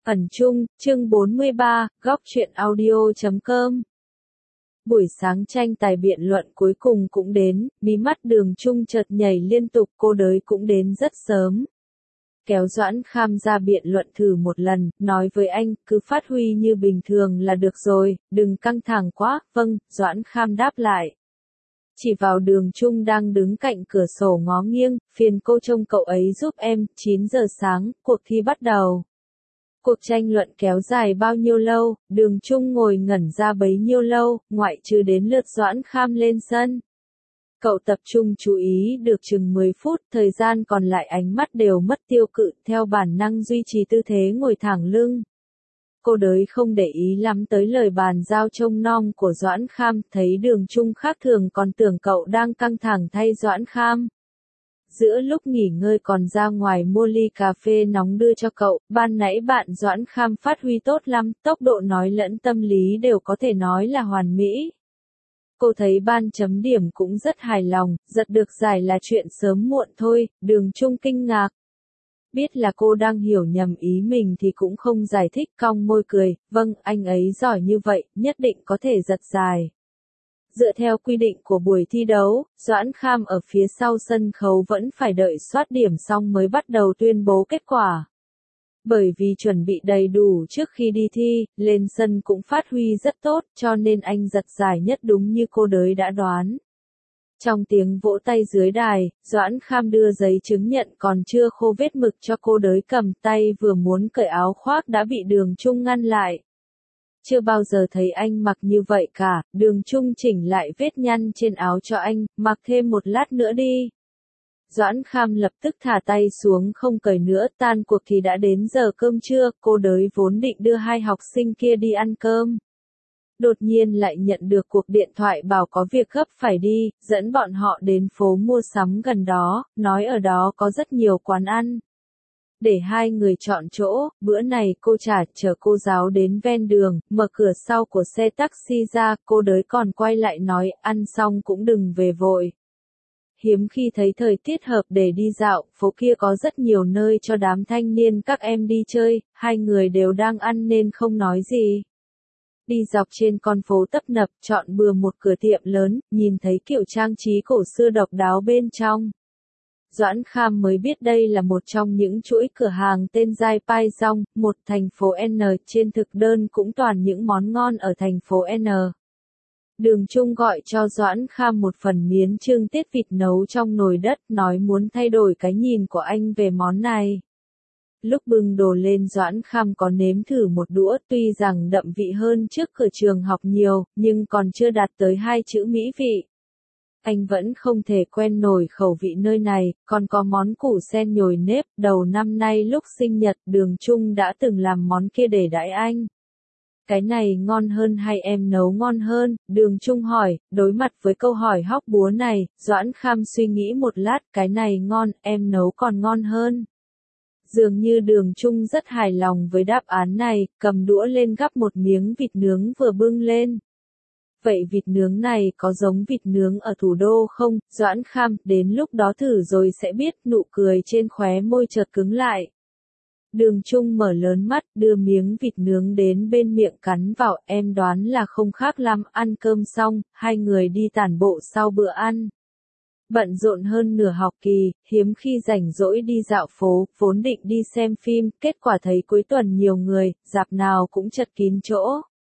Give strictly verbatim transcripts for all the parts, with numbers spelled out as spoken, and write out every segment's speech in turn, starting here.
Ẩn Chung, chương bốn mươi ba, góc truyện audio chấm com. Buổi sáng tranh tài biện luận cuối cùng cũng đến, mí mắt Đường Chung chợt nhảy liên tục, cô đới cũng đến rất sớm. Kéo Doãn Kham ra biện luận thử một lần, nói với anh, cứ phát huy như bình thường là được rồi, đừng căng thẳng quá. Vâng, Doãn Kham đáp lại. Chỉ vào Đường Chung đang đứng cạnh cửa sổ ngó nghiêng, phiền cô trông cậu ấy giúp em. Chín giờ sáng, cuộc thi bắt đầu. Cuộc tranh luận kéo dài bao nhiêu lâu, Đường Chung ngồi ngẩn ra bấy nhiêu lâu, ngoại trừ đến lượt Doãn Kham lên sân. Cậu tập trung chú ý được chừng mười phút, thời gian còn lại ánh mắt đều mất tiêu cự, theo bản năng duy trì tư thế ngồi thẳng lưng. Cô đới không để ý lắm tới lời bàn giao trông nom của Doãn Kham, thấy Đường Chung khác thường còn tưởng cậu đang căng thẳng thay Doãn Kham. Giữa lúc nghỉ ngơi còn ra ngoài mua ly cà phê nóng đưa cho cậu, ban nãy bạn Doãn Kham phát huy tốt lắm, tốc độ nói lẫn tâm lý đều có thể nói là hoàn mỹ. Cô thấy ban chấm điểm cũng rất hài lòng, giật được giải là chuyện sớm muộn thôi. Đường Chung kinh ngạc. Biết là cô đang hiểu nhầm ý mình thì cũng không giải thích, cong môi cười, vâng, anh ấy giỏi như vậy, nhất định có thể giật giải. Dựa theo quy định của buổi thi đấu, Doãn Kham ở phía sau sân khấu vẫn phải đợi soát điểm xong mới bắt đầu tuyên bố kết quả. Bởi vì chuẩn bị đầy đủ trước khi đi thi, lên sân cũng phát huy rất tốt, cho nên anh giật giải nhất đúng như cô đới đã đoán. Trong tiếng vỗ tay dưới đài, Doãn Kham đưa giấy chứng nhận còn chưa khô vết mực cho cô đới cầm, tay vừa muốn cởi áo khoác đã bị Đường Chung ngăn lại. Chưa bao giờ thấy anh mặc như vậy cả. Đường Chung chỉnh lại vết nhăn trên áo cho anh, mặc thêm một lát nữa đi. Doãn Kham lập tức thả tay xuống không cởi nữa, tan cuộc thì đã đến giờ cơm trưa, cô đới vốn định đưa hai học sinh kia đi ăn cơm. Đột nhiên lại nhận được cuộc điện thoại bảo có việc gấp phải đi, dẫn bọn họ đến phố mua sắm gần đó, nói ở đó có rất nhiều quán ăn. Để hai người chọn chỗ, bữa này cô trả chở cô giáo đến ven đường, mở cửa sau của xe taxi ra, cô đới còn quay lại nói, ăn xong cũng đừng về vội. Hiếm khi thấy thời tiết hợp để đi dạo, phố kia có rất nhiều nơi cho đám thanh niên các em đi chơi, hai người đều đang ăn nên không nói gì. Đi dọc trên con phố tấp nập, chọn bừa một cửa tiệm lớn, nhìn thấy kiểu trang trí cổ xưa độc đáo bên trong. Doãn Kham mới biết đây là một trong những chuỗi cửa hàng tên Giai Pai Dong, một thành phố N, trên thực đơn cũng toàn những món ngon ở thành phố N. Đường Chung gọi cho Doãn Kham một phần miến trương tiết vịt nấu trong nồi đất, nói muốn thay đổi cái nhìn của anh về món này. Lúc bưng đồ lên Doãn Kham có nếm thử một đũa, tuy rằng đậm vị hơn trước cửa trường học nhiều, nhưng còn chưa đạt tới hai chữ mỹ vị. Anh vẫn không thể quen nổi khẩu vị nơi này, còn có món củ sen nhồi nếp, đầu năm nay lúc sinh nhật, Đường Chung đã từng làm món kia để đãi anh. Cái này ngon hơn hay em nấu ngon hơn? Đường Chung hỏi. Đối mặt với câu hỏi hóc búa này, Doãn Kham suy nghĩ một lát, cái này ngon, em nấu còn ngon hơn. Dường như Đường Chung rất hài lòng với đáp án này, cầm đũa lên gắp một miếng vịt nướng vừa bưng lên. Vậy vịt nướng này có giống vịt nướng ở thủ đô không? Doãn Kham, đến lúc đó thử rồi sẽ biết. Nụ cười trên khóe môi chợt cứng lại. Đường Chung mở lớn mắt, đưa miếng vịt nướng đến bên miệng cắn vào, em đoán là không khác lắm. Ăn cơm xong, hai người đi tản bộ sau bữa ăn. Bận rộn hơn nửa học kỳ, hiếm khi rảnh rỗi đi dạo phố, vốn định đi xem phim, kết quả thấy cuối tuần nhiều người, rạp nào cũng chật kín chỗ.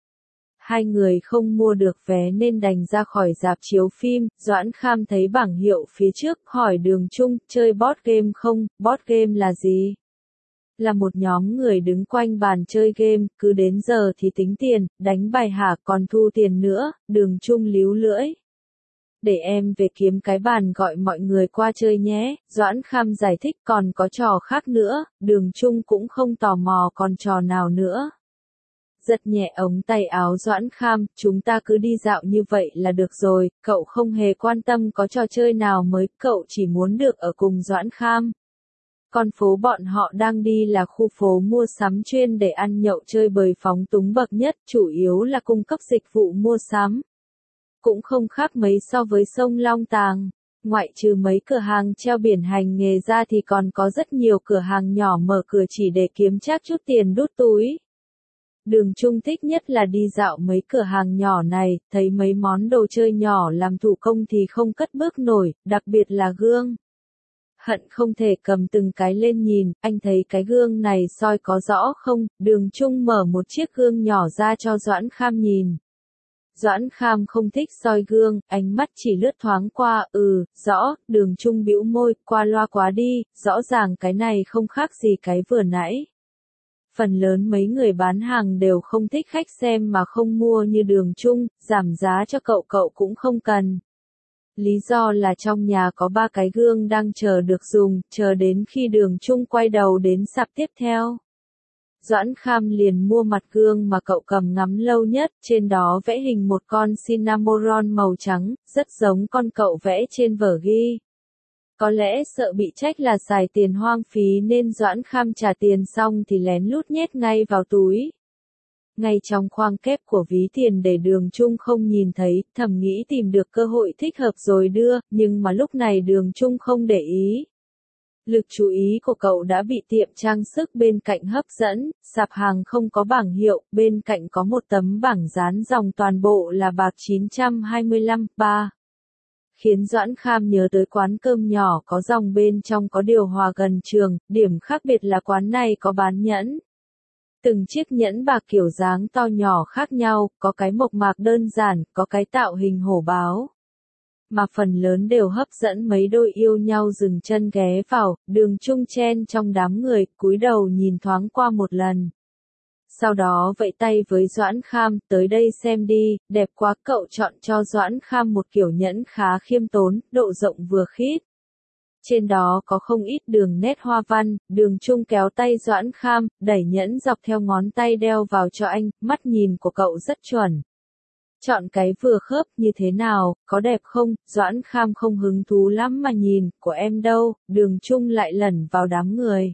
Hai người không mua được vé nên đành ra khỏi rạp chiếu phim. Doãn Kham thấy bảng hiệu phía trước, hỏi Đường Chung, chơi board game không? Board game là gì? Là một nhóm người đứng quanh bàn chơi game, cứ đến giờ thì tính tiền, đánh bài hả, còn thu tiền nữa. Đường Chung líu lưỡi. Để em về kiếm cái bàn gọi mọi người qua chơi nhé. Doãn Kham giải thích, còn có trò khác nữa. Đường Chung cũng không tò mò còn trò nào nữa. Giật nhẹ ống tay áo Doãn Kham, chúng ta cứ đi dạo như vậy là được rồi, cậu không hề quan tâm có trò chơi nào mới, cậu chỉ muốn được ở cùng Doãn Kham. Con phố bọn họ đang đi là khu phố mua sắm chuyên để ăn nhậu chơi bời phóng túng bậc nhất, chủ yếu là cung cấp dịch vụ mua sắm. Cũng không khác mấy so với sông Long Tàng. Ngoại trừ mấy cửa hàng treo biển hành nghề ra thì còn có rất nhiều cửa hàng nhỏ mở cửa chỉ để kiếm trác chút tiền đút túi. Đường Trung thích nhất là đi dạo mấy cửa hàng nhỏ này, thấy mấy món đồ chơi nhỏ làm thủ công thì không cất bước nổi, đặc biệt là gương. Hận không thể cầm từng cái lên nhìn, anh thấy cái gương này soi có rõ không? Đường Trung mở một chiếc gương nhỏ ra cho Doãn Kham nhìn. Doãn Kham không thích soi gương, ánh mắt chỉ lướt thoáng qua, ừ, rõ, Đường Trung bĩu môi, qua loa quá đi, rõ ràng cái này không khác gì cái vừa nãy. Phần lớn mấy người bán hàng đều không thích khách xem mà không mua như Đường Trung, giảm giá cho cậu cậu cũng không cần. Lý do là trong nhà có ba cái gương đang chờ được dùng, chờ đến khi Đường Trung quay đầu đến sạp tiếp theo. Doãn Kham liền mua mặt gương mà cậu cầm ngắm lâu nhất, trên đó vẽ hình một con Cinnamoroll màu trắng, rất giống con cậu vẽ trên vở ghi. Có lẽ sợ bị trách là xài tiền hoang phí nên Doãn Kham trả tiền xong thì lén lút nhét ngay vào túi. Ngay trong khoang kép của ví tiền để Đường Trung không nhìn thấy, thầm nghĩ tìm được cơ hội thích hợp rồi đưa, nhưng mà lúc này Đường Trung không để ý. Lực chú ý của cậu đã bị tiệm trang sức bên cạnh hấp dẫn, sạp hàng không có bảng hiệu, bên cạnh có một tấm bảng dán dòng toàn bộ là bạc chín trăm hai mươi lăm, ba. Khiến Doãn Kham nhớ tới quán cơm nhỏ có dòng bên trong có điều hòa gần trường, điểm khác biệt là quán này có bán nhẫn. Từng chiếc nhẫn bạc kiểu dáng to nhỏ khác nhau, có cái mộc mạc đơn giản, có cái tạo hình hổ báo. Mà phần lớn đều hấp dẫn mấy đôi yêu nhau dừng chân ghé vào, Đường Trung chen trong đám người, cúi đầu nhìn thoáng qua một lần. Sau đó vẫy tay với Doãn Kham, tới đây xem đi, đẹp quá, cậu chọn cho Doãn Kham một kiểu nhẫn khá khiêm tốn, độ rộng vừa khít. Trên đó có không ít đường nét hoa văn, Đường Trung kéo tay Doãn Kham, đẩy nhẫn dọc theo ngón tay đeo vào cho anh, mắt nhìn của cậu rất chuẩn. Chọn cái vừa khớp như thế nào, có đẹp không? Doãn Kham không hứng thú lắm mà nhìn, của em đâu? Đường Trung lại lẩn vào đám người.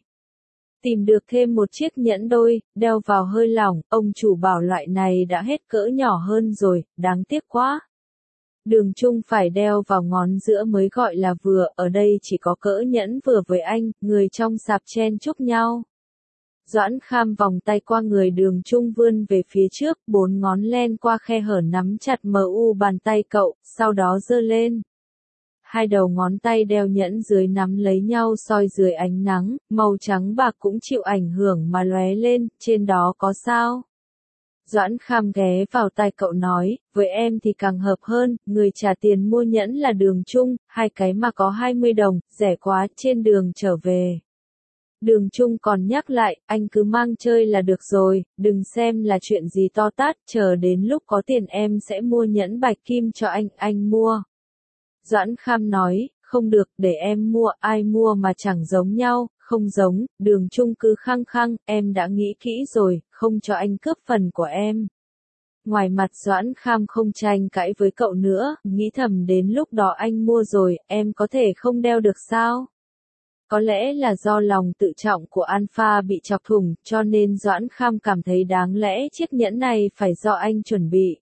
Tìm được thêm một chiếc nhẫn đôi, đeo vào hơi lỏng, ông chủ bảo loại này đã hết cỡ nhỏ hơn rồi, đáng tiếc quá. Đường Trung phải đeo vào ngón giữa mới gọi là vừa, ở đây chỉ có cỡ nhẫn vừa với anh, người trong sạp chen chúc nhau. Doãn Kham vòng tay qua người Đường Trung vươn về phía trước, bốn ngón len qua khe hở nắm chặt mờ u bàn tay cậu, sau đó giơ lên. Hai đầu ngón tay đeo nhẫn dưới nắm lấy nhau soi dưới ánh nắng, màu trắng bạc cũng chịu ảnh hưởng mà lóe lên, trên đó có sao? Doãn Kham ghé vào tai cậu nói, với em thì càng hợp hơn, người trả tiền mua nhẫn là Đường Trung, hai cái mà có hai mươi đồng, rẻ quá, trên đường trở về. Đường Trung còn nhắc lại, anh cứ mang chơi là được rồi, đừng xem là chuyện gì to tát, chờ đến lúc có tiền em sẽ mua nhẫn bạch kim cho anh, anh mua. Doãn Kham nói, không được, để em mua, ai mua mà chẳng giống nhau, không giống, Đường Trung cứ khăng khăng, em đã nghĩ kỹ rồi, không cho anh cướp phần của em. Ngoài mặt Doãn Kham không tranh cãi với cậu nữa, nghĩ thầm đến lúc đó anh mua rồi, em có thể không đeo được sao? Có lẽ là do lòng tự trọng của Alpha bị chọc thủng, cho nên Doãn Kham cảm thấy đáng lẽ chiếc nhẫn này phải do anh chuẩn bị.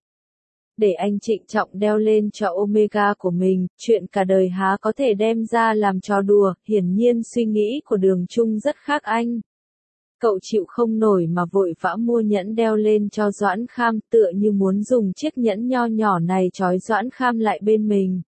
Để anh trịnh trọng đeo lên cho Omega của mình, chuyện cả đời há có thể đem ra làm trò đùa, hiển nhiên suy nghĩ của Đường Trung rất khác anh. Cậu chịu không nổi mà vội vã mua nhẫn đeo lên cho Doãn Kham, tựa như muốn dùng chiếc nhẫn nho nhỏ này trói Doãn Kham lại bên mình.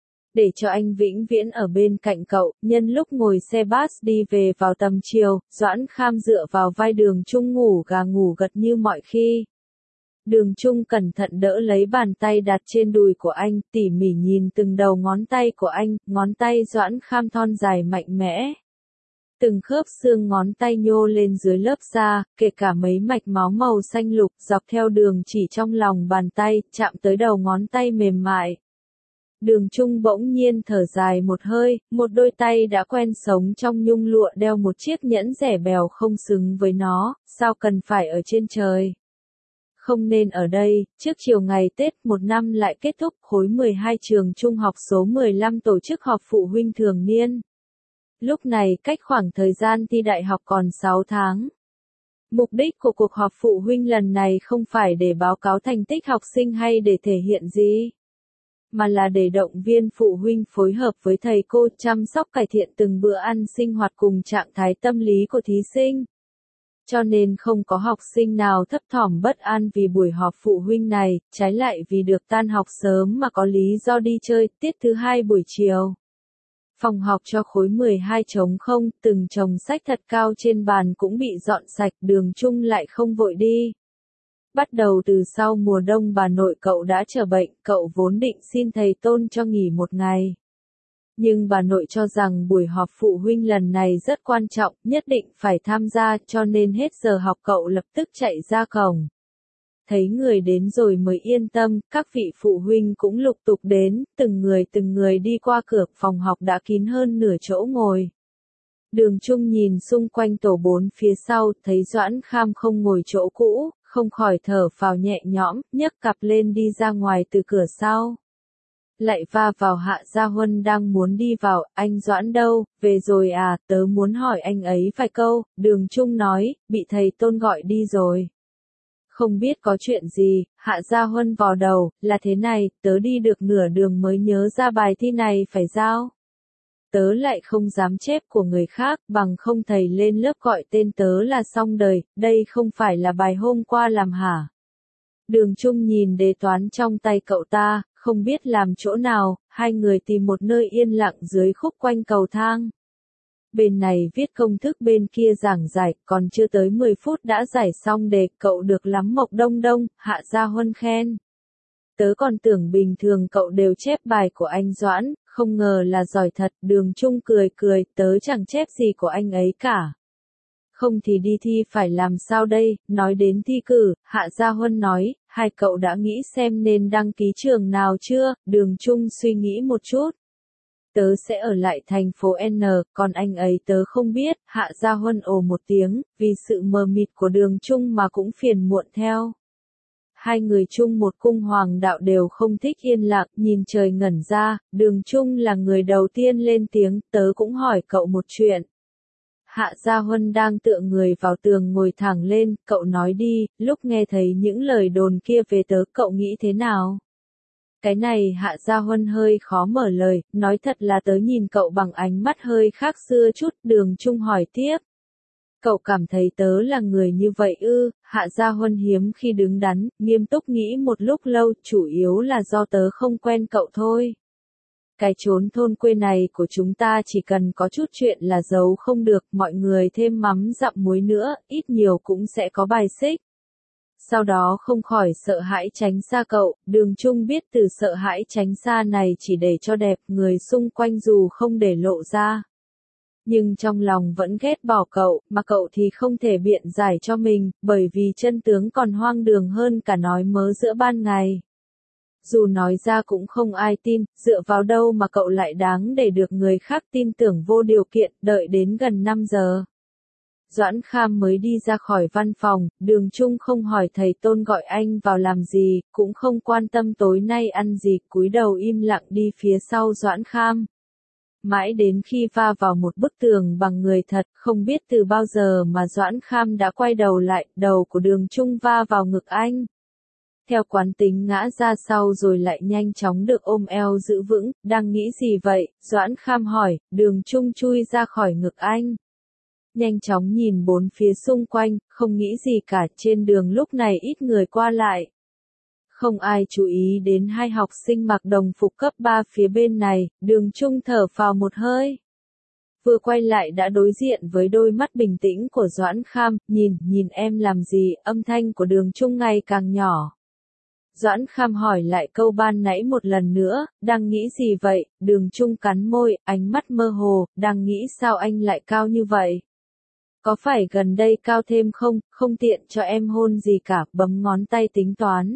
Để cho anh vĩnh viễn ở bên cạnh cậu, nhân lúc ngồi xe bus đi về vào tầm chiều, Doãn Kham dựa vào vai Đường Trung ngủ gà ngủ gật như mọi khi. Đường Trung cẩn thận đỡ lấy bàn tay đặt trên đùi của anh, tỉ mỉ nhìn từng đầu ngón tay của anh, ngón tay Doãn Kham thon dài mạnh mẽ. Từng khớp xương ngón tay nhô lên dưới lớp da, kể cả mấy mạch máu màu xanh lục dọc theo đường chỉ trong lòng bàn tay, chạm tới đầu ngón tay mềm mại. Đường Trung bỗng nhiên thở dài một hơi, một đôi tay đã quen sống trong nhung lụa đeo một chiếc nhẫn rẻ bèo không xứng với nó, sao cần phải ở trên trời. Không nên ở đây, trước chiều ngày Tết một năm lại kết thúc, khối mười hai trường trung học số mười lăm tổ chức họp phụ huynh thường niên. Lúc này cách khoảng thời gian thi đại học còn sáu tháng. Mục đích của cuộc họp phụ huynh lần này không phải để báo cáo thành tích học sinh hay để thể hiện gì. mà là để động viên phụ huynh phối hợp với thầy cô chăm sóc cải thiện từng bữa ăn sinh hoạt cùng trạng thái tâm lý của thí sinh. Cho nên không có học sinh nào thấp thỏm bất an vì buổi họp phụ huynh này, trái lại vì được tan học sớm mà có lý do đi chơi, tiết thứ hai buổi chiều. Phòng học cho khối mười hai trống không, từng chồng sách thật cao trên bàn cũng bị dọn sạch, Đường Trung lại không vội đi. Bắt đầu từ sau mùa đông bà nội cậu đã trở bệnh, cậu vốn định xin thầy Tôn cho nghỉ một ngày. Nhưng bà nội cho rằng buổi họp phụ huynh lần này rất quan trọng, nhất định phải tham gia, cho nên hết giờ học cậu lập tức chạy ra cổng. Thấy người đến rồi mới yên tâm, các vị phụ huynh cũng lục tục đến, từng người từng người đi qua cửa, phòng học đã kín hơn nửa chỗ ngồi. Đường Trung nhìn xung quanh tổ bốn phía sau, thấy Doãn Kham không ngồi chỗ cũ, không khỏi thở phào nhẹ nhõm, nhấc cặp lên đi ra ngoài từ cửa sau. Lại va vào Hạ Gia Huân đang muốn đi vào, anh Doãn đâu, về rồi à, tớ muốn hỏi anh ấy vài câu, Đường Trung nói, bị thầy Tôn gọi đi rồi. Không biết có chuyện gì, Hạ Gia Huân vò đầu, là thế này, tớ đi được nửa đường mới nhớ ra bài thi này phải giao. Tớ lại không dám chép của người khác, bằng không thầy lên lớp gọi tên tớ là xong đời, đây không phải là bài hôm qua làm hả? Đường Trung nhìn đề toán trong tay cậu ta, không biết làm chỗ nào, hai người tìm một nơi yên lặng dưới khúc quanh cầu thang. Bên này viết công thức bên kia giảng giải, còn chưa tới mười phút đã giải xong đề, cậu được lắm Mộc Đông Đông, Hạ Gia Huân khen. Tớ còn tưởng bình thường cậu đều chép bài của anh Doãn, không ngờ là giỏi thật, Đường Trung cười cười, tớ chẳng chép gì của anh ấy cả. Không thì đi thi phải làm sao đây, nói đến thi cử, Hạ Gia Huân nói, hai cậu đã nghĩ xem nên đăng ký trường nào chưa, Đường Trung suy nghĩ một chút. Tớ sẽ ở lại thành phố N, còn anh ấy tớ không biết, Hạ Gia Huân ồ một tiếng, vì sự mờ mịt của Đường Trung mà cũng phiền muộn theo. Hai người chung một cung hoàng đạo đều không thích yên lặng, nhìn trời ngẩn ra, Đường Trung là người đầu tiên lên tiếng, tớ cũng hỏi cậu một chuyện. Hạ Gia Huân đang tựa người vào tường ngồi thẳng lên, cậu nói đi, lúc nghe thấy những lời đồn kia về tớ cậu nghĩ thế nào? Cái này Hạ Gia Huân hơi khó mở lời, nói thật là tớ nhìn cậu bằng ánh mắt hơi khác xưa chút, Đường Trung hỏi tiếp. Cậu cảm thấy tớ là người như vậy ư, Hạ Gia Huân hiếm khi đứng đắn, nghiêm túc nghĩ một lúc lâu, chủ yếu là do tớ không quen cậu thôi. Cái chốn thôn quê này của chúng ta chỉ cần có chút chuyện là giấu không được, mọi người thêm mắm dặm muối nữa, ít nhiều cũng sẽ có bài xích. Sau đó không khỏi sợ hãi tránh xa cậu, Đường Trung biết từ sợ hãi tránh xa này chỉ để cho đẹp người xung quanh dù không để lộ ra. Nhưng trong lòng vẫn ghét bỏ cậu, mà cậu thì không thể biện giải cho mình, bởi vì chân tướng còn hoang đường hơn cả nói mớ giữa ban ngày. Dù nói ra cũng không ai tin, dựa vào đâu mà cậu lại đáng để được người khác tin tưởng vô điều kiện, đợi đến gần năm giờ. Doãn Kham mới đi ra khỏi văn phòng, Đường Trung không hỏi thầy Tôn gọi anh vào làm gì, cũng không quan tâm tối nay ăn gì, cúi đầu im lặng đi phía sau Doãn Kham. Mãi đến khi va vào một bức tường bằng người thật, không biết từ bao giờ mà Doãn Kham đã quay đầu lại, đầu của Đường Trung va vào ngực anh. Theo quán tính ngã ra sau rồi lại nhanh chóng được ôm eo giữ vững, đang nghĩ gì vậy, Doãn Kham hỏi, Đường Trung chui ra khỏi ngực anh. Nhanh chóng nhìn bốn phía xung quanh, không nghĩ gì cả, trên đường lúc này ít người qua lại. Không ai chú ý đến hai học sinh mặc đồng phục cấp ba phía bên này, Đường Trung thở phào một hơi. Vừa quay lại đã đối diện với đôi mắt bình tĩnh của Doãn Kham, nhìn, nhìn em làm gì, âm thanh của Đường Trung ngày càng nhỏ. Doãn Kham hỏi lại câu ban nãy một lần nữa, đang nghĩ gì vậy, Đường Trung cắn môi, ánh mắt mơ hồ, đang nghĩ sao anh lại cao như vậy. Có phải gần đây cao thêm không, không tiện cho em hôn gì cả, bấm ngón tay tính toán.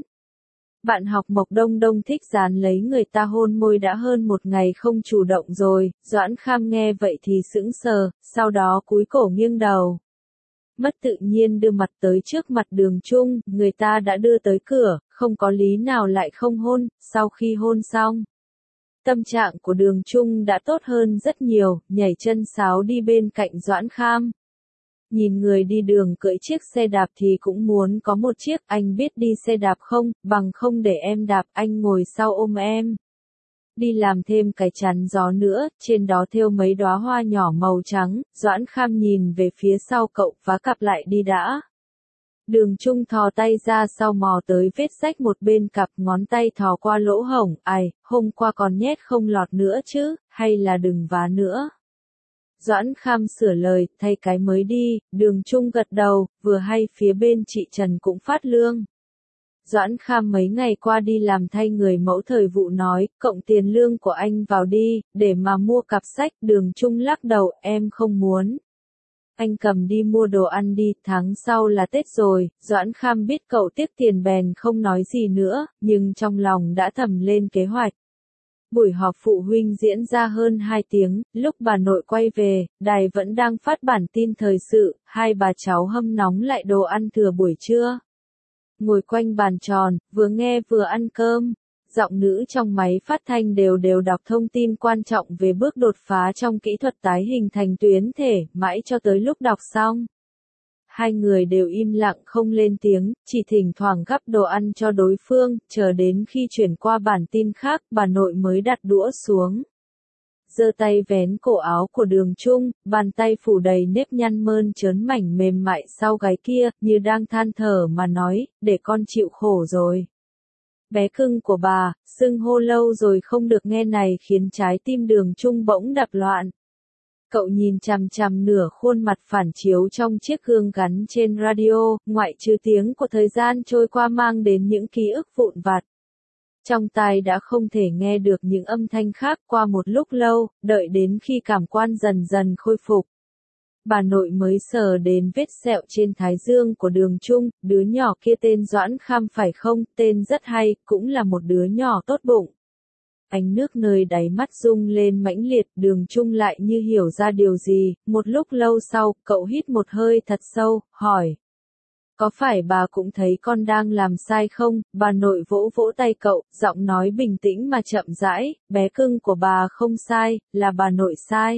Bạn học Mộc Đông Đông thích dán lấy người ta hôn môi đã hơn một ngày không chủ động rồi, Doãn Kham nghe vậy thì sững sờ, sau đó cúi cổ nghiêng đầu. Mất tự nhiên đưa mặt tới trước mặt Đường Trung, người ta đã đưa tới cửa, không có lý nào lại không hôn, sau khi hôn xong. Tâm trạng của Đường Trung đã tốt hơn rất nhiều, nhảy chân sáo đi bên cạnh Doãn Kham. Nhìn người đi đường cưỡi chiếc xe đạp thì cũng muốn có một chiếc, anh biết đi xe đạp không, bằng không để em đạp, anh ngồi sau ôm em. Đi làm thêm cái chắn gió nữa, trên đó thêu mấy đóa hoa nhỏ màu trắng, Doãn Kham nhìn về phía sau cậu, vá cặp lại đi đã. Đường Trung thò tay ra sau mò tới vết rách một bên cặp, ngón tay thò qua lỗ hổng, ai, hôm qua còn nhét không lọt nữa chứ, hay là đừng vá nữa. Doãn Kham sửa lời, thay cái mới đi, Đường Trung gật đầu, vừa hay phía bên chị Trần cũng phát lương. Doãn Kham mấy ngày qua đi làm thay người mẫu thời vụ nói, cộng tiền lương của anh vào đi, để mà mua cặp sách. Đường Trung lắc đầu, em không muốn. Anh cầm đi mua đồ ăn đi, tháng sau là Tết rồi. Doãn Kham biết cậu tiếc tiền bèn không nói gì nữa, nhưng trong lòng đã thầm lên kế hoạch. Buổi họp phụ huynh diễn ra hơn hai tiếng, lúc bà nội quay về, đài vẫn đang phát bản tin thời sự, hai bà cháu hâm nóng lại đồ ăn thừa buổi trưa. Ngồi quanh bàn tròn, vừa nghe vừa ăn cơm. Giọng nữ trong máy phát thanh đều đều đọc thông tin quan trọng về bước đột phá trong kỹ thuật tái hình thành tuyến thể, mãi cho tới lúc đọc xong. Hai người đều im lặng không lên tiếng, chỉ thỉnh thoảng gắp đồ ăn cho đối phương, chờ đến khi chuyển qua bản tin khác, bà nội mới đặt đũa xuống. Giơ tay vén cổ áo của Đường Trung, bàn tay phủ đầy nếp nhăn mơn trớn mảnh mềm mại sau gáy kia, như đang than thở mà nói, để con chịu khổ rồi. Bé cưng của bà, xưng hô lâu rồi không được nghe này khiến trái tim Đường Trung bỗng đập loạn. Cậu nhìn chằm chằm nửa khuôn mặt phản chiếu trong chiếc gương gắn trên radio, ngoại trừ tiếng của thời gian trôi qua mang đến những ký ức vụn vặt. Trong tai đã không thể nghe được những âm thanh khác qua một lúc lâu, đợi đến khi cảm quan dần dần khôi phục. Bà nội mới sờ đến vết sẹo trên thái dương của Đường Trung, đứa nhỏ kia tên Doãn Kham phải không, tên rất hay, cũng là một đứa nhỏ tốt bụng. Ánh nước nơi đáy mắt rung lên mãnh liệt, Đường Trung lại như hiểu ra điều gì, một lúc lâu sau, cậu hít một hơi thật sâu, hỏi. Có phải bà cũng thấy con đang làm sai không? Bà nội vỗ vỗ tay cậu, giọng nói bình tĩnh mà chậm rãi, bé cưng của bà không sai, là bà nội sai.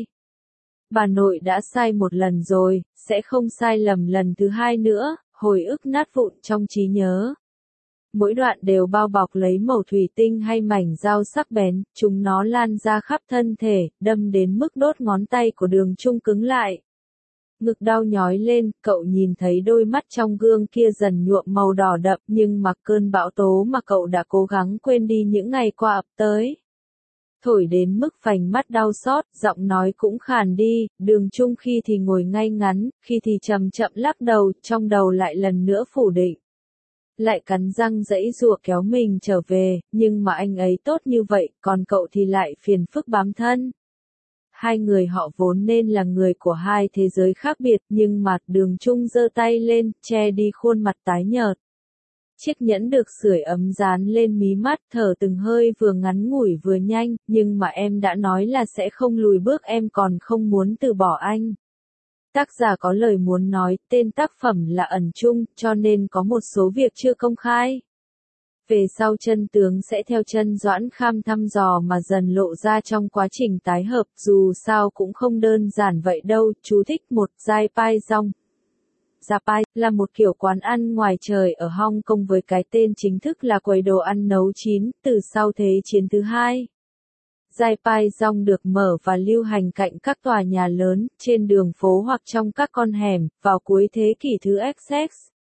Bà nội đã sai một lần rồi, sẽ không sai lầm lần thứ hai nữa, hồi ức nát vụn trong trí nhớ. Mỗi đoạn đều bao bọc lấy mẩu thủy tinh hay mảnh dao sắc bén, chúng nó lan ra khắp thân thể, đâm đến mức đốt ngón tay của Đường Trung cứng lại. Ngực đau nhói lên, cậu nhìn thấy đôi mắt trong gương kia dần nhuộm màu đỏ đậm, nhưng mặc cơn bão tố mà cậu đã cố gắng quên đi những ngày qua ập tới. Thổi đến mức phành mắt đau xót, giọng nói cũng khàn đi, Đường Trung khi thì ngồi ngay ngắn, khi thì chậm chậm lắc đầu, trong đầu lại lần nữa phủ định. Lại cắn răng giãy giụa kéo mình trở về, nhưng mà anh ấy tốt như vậy, còn cậu thì lại phiền phức bám thân. Hai người họ vốn nên là người của hai thế giới khác biệt, nhưng mặt Đường Trung giơ tay lên, che đi khuôn mặt tái nhợt. Chiếc nhẫn được sưởi ấm dán lên mí mắt, thở từng hơi vừa ngắn ngủi vừa nhanh, nhưng mà em đã nói là sẽ không lùi bước, em còn không muốn từ bỏ anh. Tác giả có lời muốn nói, tên tác phẩm là ẩn chung, cho nên có một số việc chưa công khai. Về sau chân tướng sẽ theo chân Doãn Kham thăm dò mà dần lộ ra trong quá trình tái hợp, dù sao cũng không đơn giản vậy đâu. Chú thích một, Giai Pai Dong. Japai là một kiểu quán ăn ngoài trời ở Hong Kong với cái tên chính thức là quầy đồ ăn nấu chín, từ sau Thế chiến thứ hai. Giai Pai Dong được mở và lưu hành cạnh các tòa nhà lớn, trên đường phố hoặc trong các con hẻm, vào cuối thế kỷ thứ ích ích.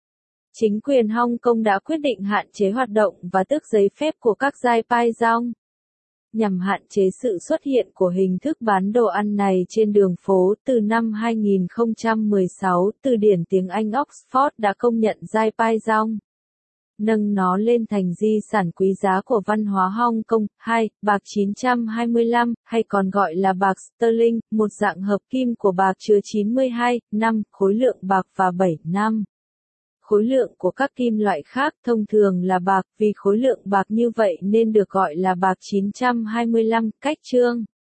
Chính quyền Hong Kong đã quyết định hạn chế hoạt động và tước giấy phép của các Giai Pai Dong. Nhằm hạn chế sự xuất hiện của hình thức bán đồ ăn này trên đường phố, từ năm hai nghìn không trăm mười sáu, từ điển tiếng Anh Oxford đã công nhận Giai Pai Dong, nâng nó lên thành di sản quý giá của văn hóa Hong Kong. Hai, bạc chín trăm hai mươi lăm, hay còn gọi là bạc sterling, một dạng hợp kim của bạc chứa chín mươi hai, năm, khối lượng bạc và bảy, năm. Khối lượng của các kim loại khác thông thường là bạc, vì khối lượng bạc như vậy nên được gọi là bạc chín trăm hai mươi lăm. Cách chương